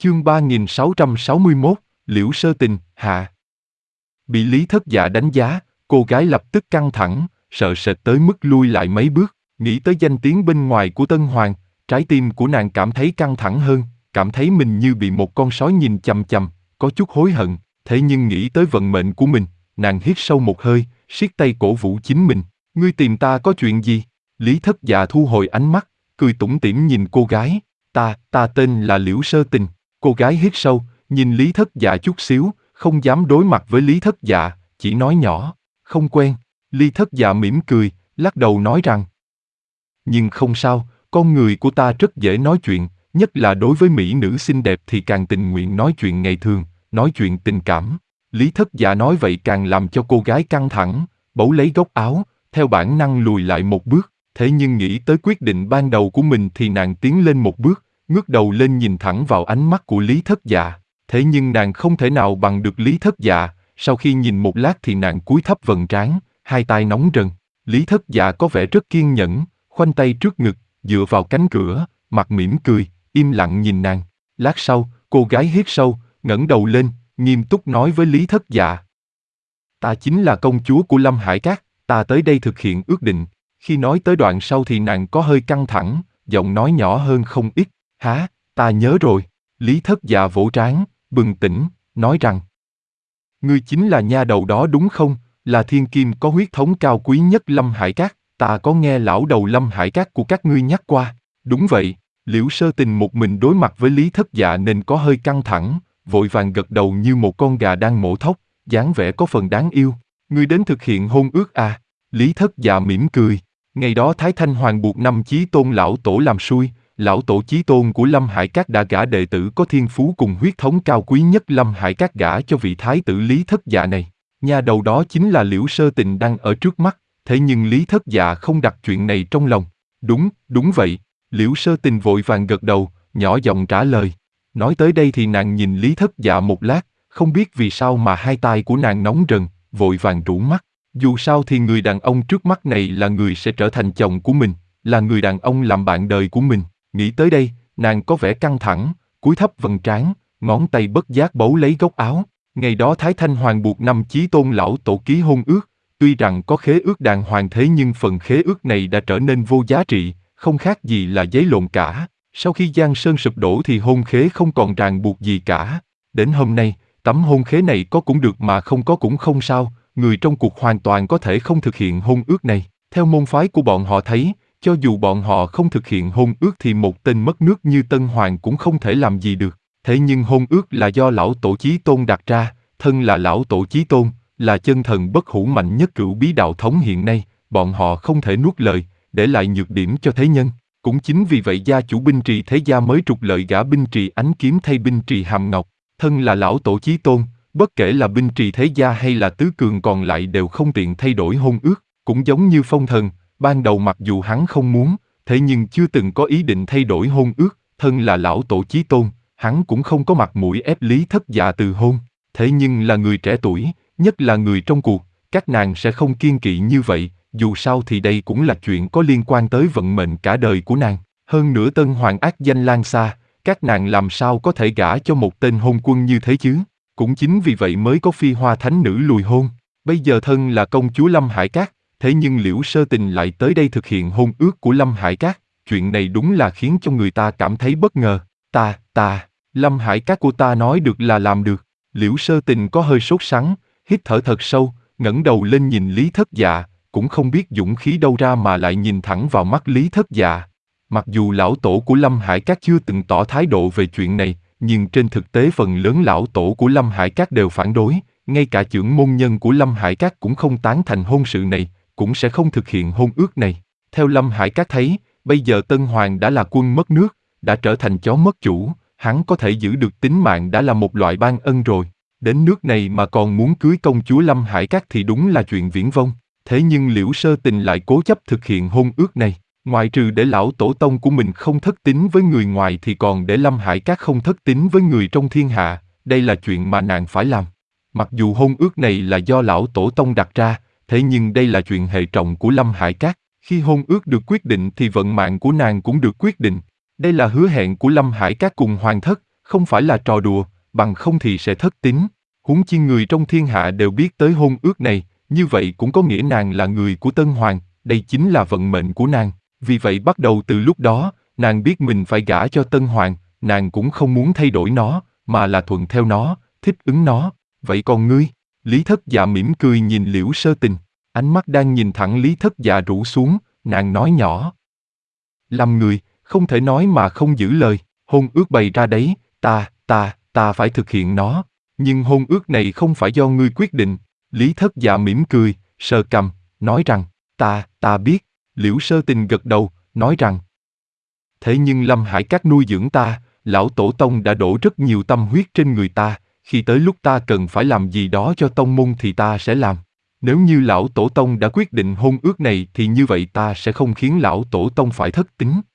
Chương 3661, Liễu Sơ Tình, hạ. Bị Lý Thất Dạ đánh giá, cô gái lập tức căng thẳng, sợ sệt tới mức lui lại mấy bước, nghĩ tới danh tiếng bên ngoài của Tân Hoàng, trái tim của nàng cảm thấy căng thẳng hơn, cảm thấy mình như bị một con sói nhìn chằm chằm, có chút hối hận, thế nhưng nghĩ tới vận mệnh của mình, nàng hít sâu một hơi, siết tay cổ vũ chính mình, ngươi tìm ta có chuyện gì? Lý Thất Dạ thu hồi ánh mắt, cười tủm tỉm nhìn cô gái, ta tên là Liễu Sơ Tình. Cô gái hít sâu, nhìn Lý Thất Dạ chút xíu, không dám đối mặt với Lý Thất Dạ, chỉ nói nhỏ, không quen. Lý Thất Dạ mỉm cười, lắc đầu nói rằng, nhưng không sao, con người của ta rất dễ nói chuyện, nhất là đối với mỹ nữ xinh đẹp thì càng tình nguyện nói chuyện ngày thường, nói chuyện tình cảm. Lý Thất Dạ nói vậy càng làm cho cô gái căng thẳng, bấu lấy góc áo, theo bản năng lùi lại một bước, thế nhưng nghĩ tới quyết định ban đầu của mình thì nàng tiến lên một bước, ngước đầu lên nhìn thẳng vào ánh mắt của Lý Thất Dạ, thế nhưng nàng không thể nào bằng được Lý Thất Dạ, sau khi nhìn một lát thì nàng cúi thấp vầng trán, hai tai nóng rần. Lý Thất Dạ có vẻ rất kiên nhẫn, khoanh tay trước ngực, dựa vào cánh cửa, mặt mỉm cười, im lặng nhìn nàng. Lát sau, cô gái hít sâu, ngẩng đầu lên, nghiêm túc nói với Lý Thất Dạ. Ta chính là công chúa của Lâm Hải Các, ta tới đây thực hiện ước định. Khi nói tới đoạn sau thì nàng có hơi căng thẳng, giọng nói nhỏ hơn không ít. Hả, ta nhớ rồi. Lý Thất Dạ vỗ trán, bừng tỉnh, nói rằng, ngươi chính là nha đầu đó đúng không, là thiên kim có huyết thống cao quý nhất Lâm Hải Các, ta có nghe lão đầu Lâm Hải Các của các ngươi nhắc qua. Đúng vậy. Liễu Sơ Tình một mình đối mặt với Lý Thất Dạ nên có hơi căng thẳng, vội vàng gật đầu như một con gà đang mổ thóc, dáng vẻ có phần đáng yêu. Ngươi đến thực hiện hôn ước à? Lý Thất Dạ mỉm cười. Ngày đó Thái Thanh Hoàng buộc năm Chí Tôn lão tổ làm xui, lão tổ Chí Tôn của Lâm Hải Các đã gả đệ tử có thiên phú cùng huyết thống cao quý nhất Lâm Hải Các gả cho vị thái tử Lý Thất Dạ này. Nhà đầu đó chính là Liễu Sơ Tình đang ở trước mắt, thế nhưng Lý Thất Dạ không đặt chuyện này trong lòng. Đúng vậy. Liễu Sơ Tình vội vàng gật đầu, nhỏ giọng trả lời. Nói tới đây thì nàng nhìn Lý Thất Dạ một lát, không biết vì sao mà hai tai của nàng nóng rần, vội vàng rũ mắt. Dù sao thì người đàn ông trước mắt này là người sẽ trở thành chồng của mình, là người đàn ông làm bạn đời của mình. Nghĩ tới đây, nàng có vẻ căng thẳng, cúi thấp vầng trán, ngón tay bất giác bấu lấy góc áo. Ngày đó Thái Thanh Hoàng buộc năm Chí Tôn lão tổ ký hôn ước, tuy rằng có khế ước đàng hoàng thế nhưng phần khế ước này đã trở nên vô giá trị, không khác gì là giấy lộn cả. Sau khi Giang Sơn sụp đổ thì hôn khế không còn ràng buộc gì cả. Đến hôm nay, tấm hôn khế này có cũng được mà không có cũng không sao, người trong cuộc hoàn toàn có thể không thực hiện hôn ước này. Theo môn phái của bọn họ thấy, cho dù bọn họ không thực hiện hôn ước thì một tên mất nước như Tân Hoàng cũng không thể làm gì được. Thế nhưng hôn ước là do lão tổ Chí Tôn đặt ra, thân là lão tổ Chí Tôn, là chân thần bất hủ mạnh nhất cửu bí đạo thống hiện nay, bọn họ không thể nuốt lời, để lại nhược điểm cho thế nhân. Cũng chính vì vậy gia chủ Binh Trì Thế Gia mới trục lợi gả Binh Trì Ánh Kiếm thay Binh Trì Hàm Ngọc, thân là lão tổ Chí Tôn, bất kể là Binh Trì Thế Gia hay là tứ cường còn lại đều không tiện thay đổi hôn ước, cũng giống như Phong Thần, ban đầu mặc dù hắn không muốn, thế nhưng chưa từng có ý định thay đổi hôn ước, thân là lão tổ Chí Tôn, hắn cũng không có mặt mũi ép Lý Thất Dạ từ hôn, thế nhưng là người trẻ tuổi, nhất là người trong cuộc, các nàng sẽ không kiêng kỵ như vậy, dù sao thì đây cũng là chuyện có liên quan tới vận mệnh cả đời của nàng. Hơn nữa Tân Hoàng ác danh lan xa, các nàng làm sao có thể gả cho một tên hôn quân như thế chứ? Cũng chính vì vậy mới có Phi Hoa Thánh Nữ lùi hôn. Bây giờ thân là công chúa Lâm Hải Các, thế nhưng Liễu Sơ Tình lại tới đây thực hiện hôn ước của Lâm Hải Các. Chuyện này đúng là khiến cho người ta cảm thấy bất ngờ. Lâm Hải Các của ta nói được là làm được. Liễu Sơ Tình có hơi sốt sắng, hít thở thật sâu, ngẩng đầu lên nhìn Lý Thất Dạ, cũng không biết dũng khí đâu ra mà lại nhìn thẳng vào mắt Lý Thất Dạ. Mặc dù lão tổ của Lâm Hải Các chưa từng tỏ thái độ về chuyện này, nhưng trên thực tế phần lớn lão tổ của Lâm Hải Các đều phản đối, ngay cả trưởng môn nhân của Lâm Hải Các cũng không tán thành hôn sự này, cũng sẽ không thực hiện hôn ước này. Theo Lâm Hải Các thấy, bây giờ Tân Hoàng đã là quân mất nước, đã trở thành chó mất chủ, hắn có thể giữ được tính mạng đã là một loại ban ân rồi. Đến nước này mà còn muốn cưới công chúa Lâm Hải Các thì đúng là chuyện viển vông. Thế nhưng Liễu Sơ Tình lại cố chấp thực hiện hôn ước này, ngoại trừ để lão tổ tông của mình không thất tín với người ngoài thì còn để Lâm Hải Các không thất tín với người trong thiên hạ, đây là chuyện mà nàng phải làm. Mặc dù hôn ước này là do lão tổ tông đặt ra, thế nhưng đây là chuyện hệ trọng của Lâm Hải Các, khi hôn ước được quyết định thì vận mạng của nàng cũng được quyết định. Đây là hứa hẹn của Lâm Hải Các cùng Hoàng thất, không phải là trò đùa, bằng không thì sẽ thất tín. Huống chi người trong thiên hạ đều biết tới hôn ước này, như vậy cũng có nghĩa nàng là người của Tân Hoàng, đây chính là vận mệnh của nàng. Vì vậy bắt đầu từ lúc đó, nàng biết mình phải gả cho Tân Hoàng, nàng cũng không muốn thay đổi nó, mà là thuận theo nó, thích ứng nó. Vậy còn ngươi? Lý Thất Dạ mỉm cười nhìn Liễu Sơ Tình, ánh mắt đang nhìn thẳng Lý Thất Dạ rũ xuống, nàng nói nhỏ. Làm người, không thể nói mà không giữ lời, hôn ước bày ra đấy, ta phải thực hiện nó. Nhưng hôn ước này không phải do ngươi quyết định. Lý Thất Dạ mỉm cười, sờ cằm, nói rằng, ta biết. Liễu Sơ Tình gật đầu, nói rằng, thế nhưng Lâm Hải Các nuôi dưỡng ta, lão tổ tông đã đổ rất nhiều tâm huyết trên người ta, khi tới lúc ta cần phải làm gì đó cho tông môn thì ta sẽ làm. Nếu như lão tổ tông đã quyết định hôn ước này thì như vậy ta sẽ không khiến lão tổ tông phải thất tín.